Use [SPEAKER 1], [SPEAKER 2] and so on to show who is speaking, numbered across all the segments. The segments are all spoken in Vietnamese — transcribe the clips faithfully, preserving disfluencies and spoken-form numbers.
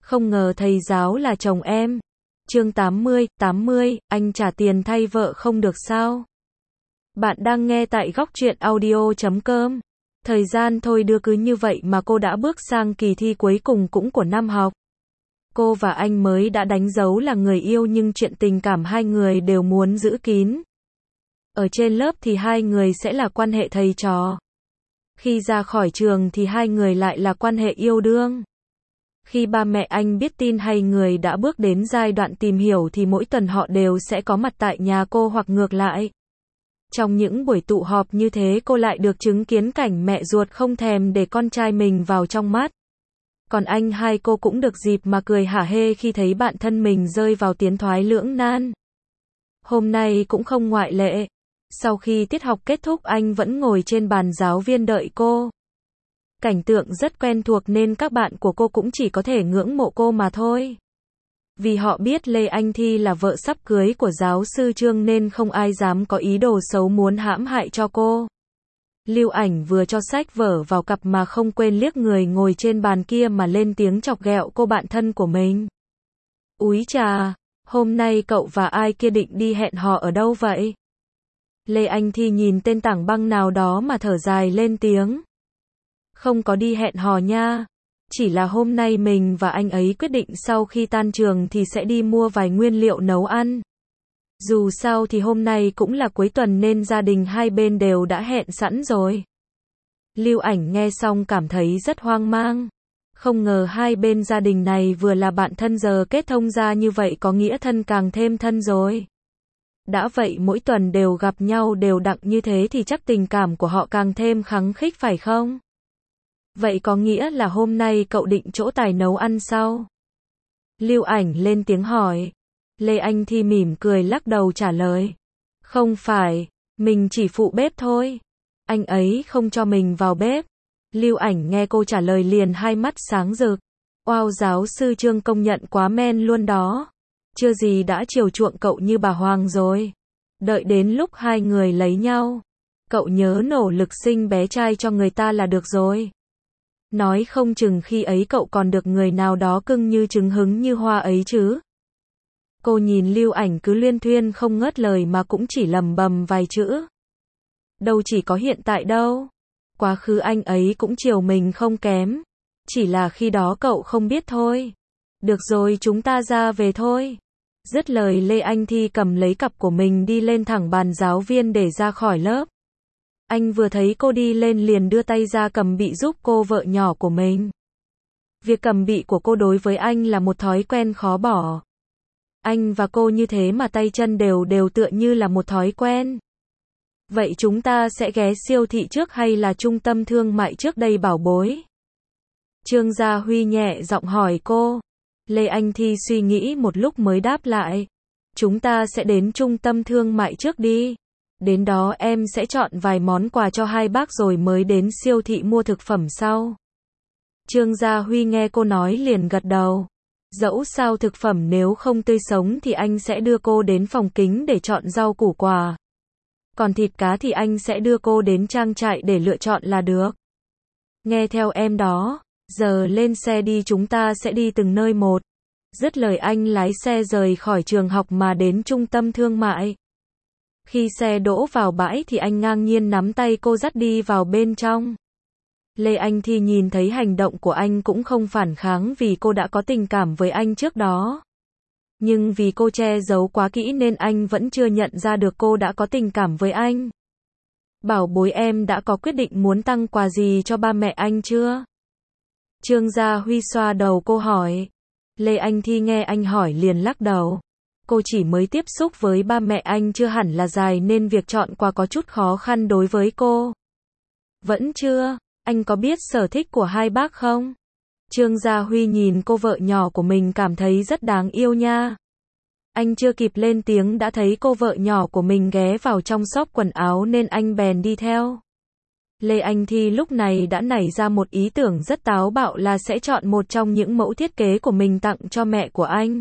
[SPEAKER 1] Không ngờ thầy giáo là chồng em. Chương tám mươi, tám mươi, anh trả tiền thay vợ không được sao? Bạn đang nghe tại góc truyện audio chấm com. Thời gian thôi đưa cứ như vậy mà cô đã bước sang kỳ thi cuối cùng cũng của năm học. Cô và anh mới đã đánh dấu là người yêu nhưng chuyện tình cảm hai người đều muốn giữ kín. Ở trên lớp thì hai người sẽ là quan hệ thầy trò. Khi ra khỏi trường thì hai người lại là quan hệ yêu đương. Khi ba mẹ anh biết tin hai người đã bước đến giai đoạn tìm hiểu thì mỗi tuần họ đều sẽ có mặt tại nhà cô hoặc ngược lại. Trong những buổi tụ họp như thế cô lại được chứng kiến cảnh mẹ ruột không thèm để con trai mình vào trong mắt. Còn anh hai cô cũng được dịp mà cười hả hê khi thấy bạn thân mình rơi vào tiến thoái lưỡng nan. Hôm nay cũng không ngoại lệ. Sau khi tiết học kết thúc anh vẫn ngồi trên bàn giáo viên đợi cô. Cảnh tượng rất quen thuộc nên các bạn của cô cũng chỉ có thể ngưỡng mộ cô mà thôi. Vì họ biết Lê Anh Thi là vợ sắp cưới của giáo sư Trương nên không ai dám có ý đồ xấu muốn hãm hại cho cô. Lưu Ảnh vừa cho sách vở vào cặp mà không quên liếc người ngồi trên bàn kia mà lên tiếng chọc ghẹo cô bạn thân của mình. Úi chà, hôm nay cậu và ai kia định đi hẹn hò ở đâu vậy? Lê Anh Thi nhìn tên tảng băng nào đó mà thở dài lên tiếng. Không có đi hẹn hò nha. Chỉ là hôm nay mình và anh ấy quyết định sau khi tan trường thì sẽ đi mua vài nguyên liệu nấu ăn. Dù sao thì hôm nay cũng là cuối tuần nên gia đình hai bên đều đã hẹn sẵn rồi. Lưu Ảnh nghe xong cảm thấy rất hoang mang. Không ngờ hai bên gia đình này vừa là bạn thân giờ kết thông ra như vậy có nghĩa thân càng thêm thân rồi. Đã vậy mỗi tuần đều gặp nhau đều đặn như thế thì chắc tình cảm của họ càng thêm khăng khít phải không? Vậy có nghĩa là hôm nay cậu định chỗ tài nấu ăn sao? Lưu Ảnh lên tiếng hỏi. Lê Anh Thi mỉm cười lắc đầu trả lời. Không phải, mình chỉ phụ bếp thôi. Anh ấy không cho mình vào bếp. Lưu Ảnh nghe cô trả lời liền hai mắt sáng rực. Oao, giáo sư Trương công nhận quá men luôn đó. Chưa gì đã chiều chuộng cậu như bà Hoàng rồi. Đợi đến lúc hai người lấy nhau, cậu nhớ nỗ lực sinh bé trai cho người ta là được rồi. Nói không chừng khi ấy cậu còn được người nào đó cưng như trứng hứng như hoa ấy chứ. Cô nhìn Lưu Ảnh cứ luyên thuyên không ngớt lời mà cũng chỉ lầm bầm vài chữ. Đâu chỉ có hiện tại đâu. Quá khứ anh ấy cũng chiều mình không kém. Chỉ là khi đó cậu không biết thôi. Được rồi, chúng ta ra về thôi. Dứt lời Lê Anh Thi cầm lấy cặp của mình đi lên thẳng bàn giáo viên để ra khỏi lớp. Anh vừa thấy cô đi lên liền đưa tay ra cầm bị giúp cô vợ nhỏ của mình. Việc cầm bị của cô đối với anh là một thói quen khó bỏ. Anh và cô như thế mà tay chân đều đều tựa như là một thói quen. Vậy chúng ta sẽ ghé siêu thị trước hay là trung tâm thương mại trước đây bảo bối? Trương Gia Huy nhẹ giọng hỏi cô. Lê Anh Thi suy nghĩ một lúc mới đáp lại. Chúng ta sẽ đến trung tâm thương mại trước đi. Đến đó em sẽ chọn vài món quà cho hai bác rồi mới đến siêu thị mua thực phẩm sau. Trương Gia Huy nghe cô nói liền gật đầu. Dẫu sao thực phẩm nếu không tươi sống thì anh sẽ đưa cô đến phòng kính để chọn rau củ quả. Còn thịt cá thì anh sẽ đưa cô đến trang trại để lựa chọn là được. Nghe theo em đó. Giờ lên xe đi, chúng ta sẽ đi từng nơi một. Dứt lời anh lái xe rời khỏi trường học mà đến trung tâm thương mại. Khi xe đỗ vào bãi thì anh ngang nhiên nắm tay cô dắt đi vào bên trong. Lê Anh Thi nhìn thấy hành động của anh cũng không phản kháng vì cô đã có tình cảm với anh trước đó. Nhưng vì cô che giấu quá kỹ nên anh vẫn chưa nhận ra được cô đã có tình cảm với anh. Bảo bối, em đã có quyết định muốn tặng quà gì cho ba mẹ anh chưa? Trương Gia Huy xoa đầu cô hỏi. Lê Anh Thi nghe anh hỏi liền lắc đầu. Cô chỉ mới tiếp xúc với ba mẹ anh chưa hẳn là dài nên việc chọn quà có chút khó khăn đối với cô. Vẫn chưa, anh có biết sở thích của hai bác không? Trương Gia Huy nhìn cô vợ nhỏ của mình cảm thấy rất đáng yêu nha. Anh chưa kịp lên tiếng đã thấy cô vợ nhỏ của mình ghé vào trong shop quần áo nên anh bèn đi theo. Lê Anh Thi lúc này đã nảy ra một ý tưởng rất táo bạo là sẽ chọn một trong những mẫu thiết kế của mình tặng cho mẹ của anh.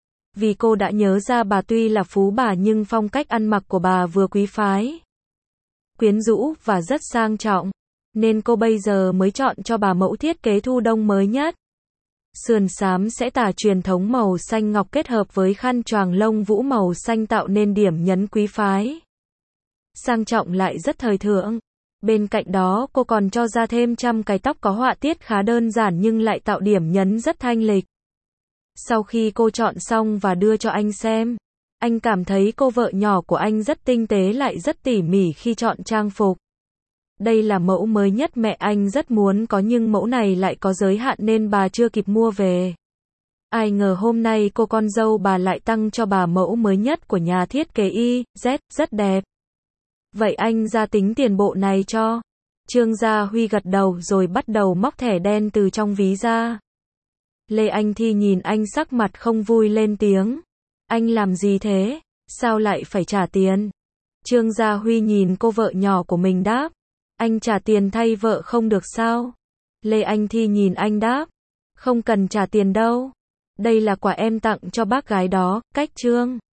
[SPEAKER 1] Vì cô đã nhớ ra bà tuy là phú bà nhưng phong cách ăn mặc của bà vừa quý phái, quyến rũ và rất sang trọng, nên cô bây giờ mới chọn cho bà mẫu thiết kế thu đông mới nhất. Sườn xám sẽ tà truyền thống màu xanh ngọc kết hợp với khăn choàng lông vũ màu xanh tạo nên điểm nhấn quý phái. Sang trọng lại rất thời thượng. Bên cạnh đó cô còn cho ra thêm trăm cái tóc có họa tiết khá đơn giản nhưng lại tạo điểm nhấn rất thanh lịch. Sau khi cô chọn xong và đưa cho anh xem, anh cảm thấy cô vợ nhỏ của anh rất tinh tế lại rất tỉ mỉ khi chọn trang phục. Đây là mẫu mới nhất mẹ anh rất muốn có nhưng mẫu này lại có giới hạn nên bà chưa kịp mua về. Ai ngờ hôm nay cô con dâu bà lại tăng cho bà mẫu mới nhất của nhà thiết kế Y Z, rất đẹp. Vậy anh ra tính tiền bộ này cho. Trương Gia Huy gật đầu rồi bắt đầu móc thẻ đen từ trong ví ra. Lê Anh Thi nhìn anh sắc mặt không vui lên tiếng. Anh làm gì thế? Sao lại phải trả tiền? Trương Gia Huy nhìn cô vợ nhỏ của mình đáp. Anh trả tiền thay vợ không được sao? Lê Anh Thi nhìn anh đáp. Không cần trả tiền đâu. Đây là quà em tặng cho bác gái đó, cách Trương.